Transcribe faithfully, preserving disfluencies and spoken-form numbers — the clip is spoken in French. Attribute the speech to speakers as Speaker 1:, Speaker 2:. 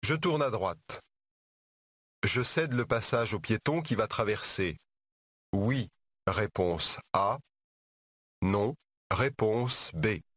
Speaker 1: Je tourne à droite. Je cède le passage au piéton qui va traverser. Oui, réponse A. Non, réponse B.